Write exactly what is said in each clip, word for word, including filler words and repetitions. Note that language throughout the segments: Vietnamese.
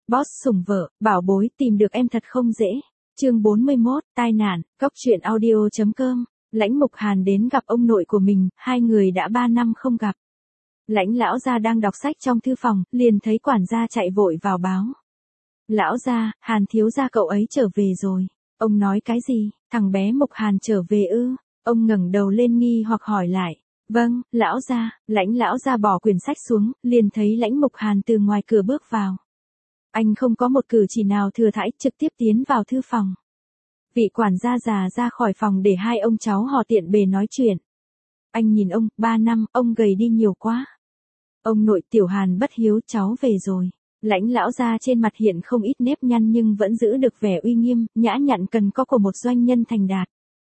Boss sủng vợ, bảo bối tìm được em thật không dễ. Chương bốn mươi mốt, tai nạn, cốc truyện audio chấm com. Lãnh Mục Hàn đến gặp ông nội của mình, hai người đã ba năm không gặp. Lãnh lão gia đang đọc sách trong thư phòng, liền thấy quản gia chạy vội vào báo. Lão gia, Hàn thiếu gia cậu ấy trở về rồi. Ông nói cái gì, thằng bé Mục Hàn trở về ư? Ông ngẩng đầu lên nghi hoặc hỏi lại. Vâng, lão gia. Lãnh lão gia bỏ quyển sách xuống, liền thấy Lãnh Mục Hàn từ ngoài cửa bước vào. Anh không có một cử chỉ nào thừa thãi, trực tiếp tiến vào thư phòng. Vị quản gia già ra khỏi phòng để hai ông cháu họ tiện bề nói chuyện. Anh nhìn ông, ba năm, ông gầy đi nhiều quá. Ông nội, Tiểu Hàn bất hiếu, cháu về rồi. Lãnh lão gia trên mặt hiện không ít nếp nhăn nhưng vẫn giữ được vẻ uy nghiêm, nhã nhặn cần có của một doanh nhân thành đạt.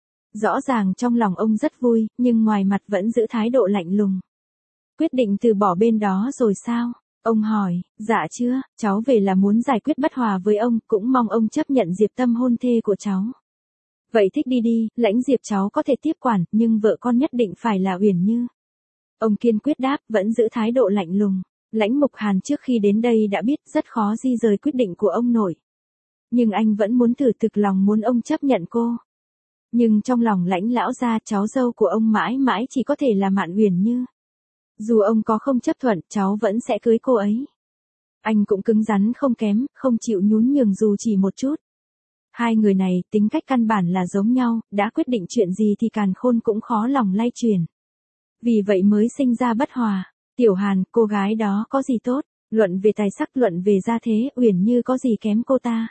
Rõ ràng trong lòng ông rất vui, nhưng ngoài mặt vẫn giữ thái độ lạnh lùng. Quyết định từ bỏ bên đó rồi sao? Ông hỏi. Dạ chưa, cháu về là muốn giải quyết bất hòa với ông, cũng mong ông chấp nhận Diệp Tâm hôn thê của cháu. Vậy thích đi đi, Lãnh Diệp cháu có thể tiếp quản, nhưng vợ con nhất định phải là Uyển Như. Ông kiên quyết đáp, vẫn giữ thái độ lạnh lùng. Lãnh Mục Hàn trước khi đến đây đã biết rất khó di rời quyết định của ông nội. Nhưng anh vẫn muốn thử thực lòng muốn ông chấp nhận cô. Nhưng trong lòng Lãnh lão gia, cháu dâu của ông mãi mãi chỉ có thể là Mạn Uyển Như. Dù ông có không chấp thuận, cháu vẫn sẽ cưới cô ấy. Anh cũng cứng rắn không kém, không chịu nhún nhường dù chỉ một chút. Hai người này tính cách căn bản là giống nhau, đã quyết định chuyện gì thì càn khôn cũng khó lòng lay chuyển. Vì vậy mới sinh ra bất hòa. Tiểu Hàn, cô gái đó có gì tốt? Luận về tài sắc, luận về gia thế, Uyển Như có gì kém cô ta?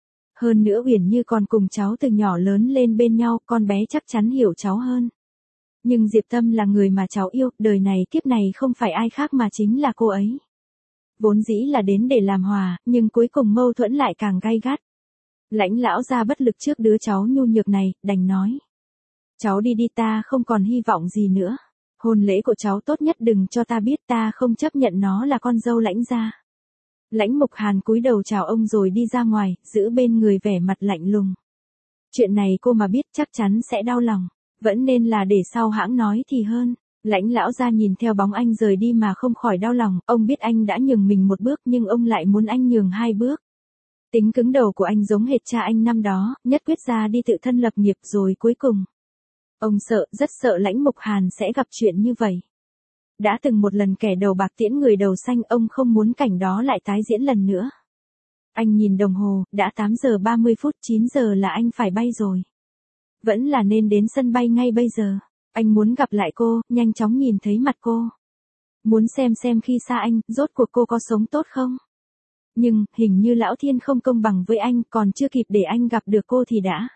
Hơn nữa Uyển Như còn cùng cháu từ nhỏ lớn lên bên nhau, con bé chắc chắn hiểu cháu hơn. Nhưng Diệp Tâm là người mà cháu yêu, đời này kiếp này không phải ai khác mà chính là cô ấy. Vốn dĩ là đến để làm hòa, nhưng cuối cùng mâu thuẫn lại càng gay gắt. Lãnh lão gia bất lực trước đứa cháu nhu nhược này, đành nói. Cháu đi đi, ta không còn hy vọng gì nữa. Hôn lễ của cháu tốt nhất đừng cho ta biết, ta không chấp nhận nó là con dâu Lãnh gia. Lãnh Mục Hàn cúi đầu chào ông rồi đi ra ngoài, giữ bên người vẻ mặt lạnh lùng. Chuyện này cô mà biết chắc chắn sẽ đau lòng. Vẫn nên là để sau hãng nói thì hơn. Lãnh lão gia nhìn theo bóng anh rời đi mà không khỏi đau lòng, ông biết anh đã nhường mình một bước nhưng ông lại muốn anh nhường hai bước. Tính cứng đầu của anh giống hệt cha anh năm đó, nhất quyết ra đi tự thân lập nghiệp rồi cuối cùng. Ông sợ, rất sợ Lãnh Mục Hàn sẽ gặp chuyện như vậy. Đã từng một lần kẻ đầu bạc tiễn người đầu xanh, ông không muốn cảnh đó lại tái diễn lần nữa. Anh nhìn đồng hồ, đã tám giờ ba mươi phút, chín giờ là anh phải bay rồi. Vẫn là nên đến sân bay ngay bây giờ. Anh muốn gặp lại cô, nhanh chóng nhìn thấy mặt cô. Muốn xem xem khi xa anh, rốt cuộc cô có sống tốt không? Nhưng, hình như lão thiên không công bằng với anh, còn chưa kịp để anh gặp được cô thì đã.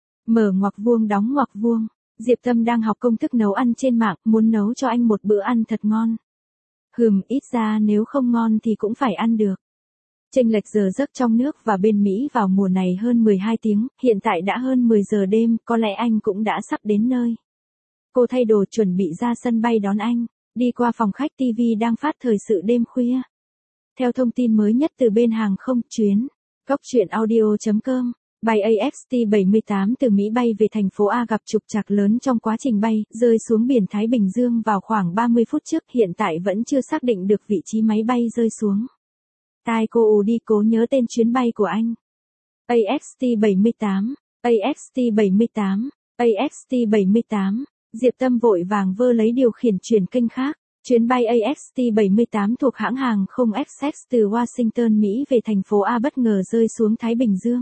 Mở ngoặc vuông đóng ngoặc vuông. Diệp Tâm đang học công thức nấu ăn trên mạng, muốn nấu cho anh một bữa ăn thật ngon. Hừm, ít ra nếu không ngon thì cũng phải ăn được. Chênh lệch giờ giấc trong nước và bên Mỹ vào mùa này hơn mười hai tiếng, hiện tại đã hơn mười giờ đêm, có lẽ anh cũng đã sắp đến nơi. Cô thay đồ chuẩn bị ra sân bay đón anh, đi qua phòng khách ti vi đang phát thời sự đêm khuya. Theo thông tin mới nhất từ bên hàng không, chuyến cốc truyện audio chấm com, bay A X T bảy mươi tám từ Mỹ bay về thành phố A gặp trục trặc lớn trong quá trình bay, rơi xuống biển Thái Bình Dương vào khoảng ba mươi phút trước, hiện tại vẫn chưa xác định được vị trí máy bay rơi xuống. Tai cô ù đi, cố nhớ tên chuyến bay của anh. A X T bảy mươi tám, A X T bảy mươi tám, A X T bảy mươi tám, Diệp Tâm vội vàng vơ lấy điều khiển chuyển kênh khác. Chuyến bay A X T bảy mươi tám thuộc hãng hàng không Essex từ Washington, Mỹ về thành phố A bất ngờ rơi xuống Thái Bình Dương.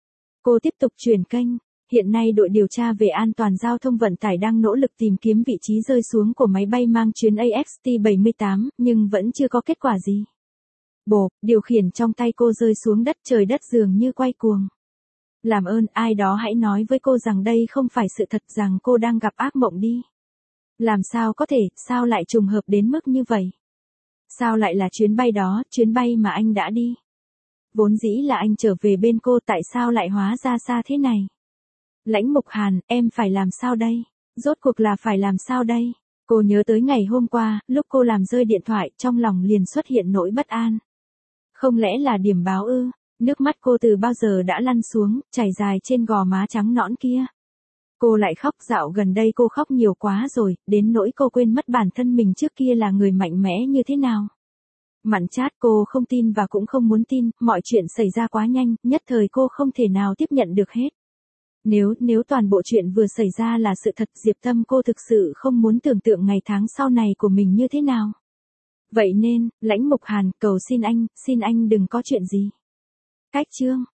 Cô tiếp tục chuyển kênh. Hiện nay đội điều tra về an toàn giao thông vận tải đang nỗ lực tìm kiếm vị trí rơi xuống của máy bay mang chuyến A X T bảy mươi tám, nhưng vẫn chưa có kết quả gì. Bộp, điều khiển trong tay cô rơi xuống đất, trời đất dường như quay cuồng. Làm ơn, ai đó hãy nói với cô rằng đây không phải sự thật, rằng cô đang gặp ác mộng đi. Làm sao có thể, sao lại trùng hợp đến mức như vậy? Sao lại là chuyến bay đó, chuyến bay mà anh đã đi? Vốn dĩ là anh trở về bên cô, tại sao lại hóa ra xa thế này? Lãnh Mục Hàn, em phải làm sao đây? Rốt cuộc là phải làm sao đây? Cô nhớ tới ngày hôm qua, lúc cô làm rơi điện thoại, trong lòng liền xuất hiện nỗi bất an. Không lẽ là điểm báo ư? Nước mắt cô từ bao giờ đã lăn xuống, chảy dài trên gò má trắng nõn kia. Cô lại khóc, dạo gần đây cô khóc nhiều quá rồi, đến nỗi cô quên mất bản thân mình trước kia là người mạnh mẽ như thế nào. Mặn chát cô không tin và cũng không muốn tin, mọi chuyện xảy ra quá nhanh, nhất thời cô không thể nào tiếp nhận được hết. Nếu, nếu toàn bộ chuyện vừa xảy ra là sự thật, Diệp Tâm cô thực sự không muốn tưởng tượng ngày tháng sau này của mình như thế nào. Vậy nên, Lãnh Mục Hàn, cầu xin anh, xin anh đừng có chuyện gì. Cách chương.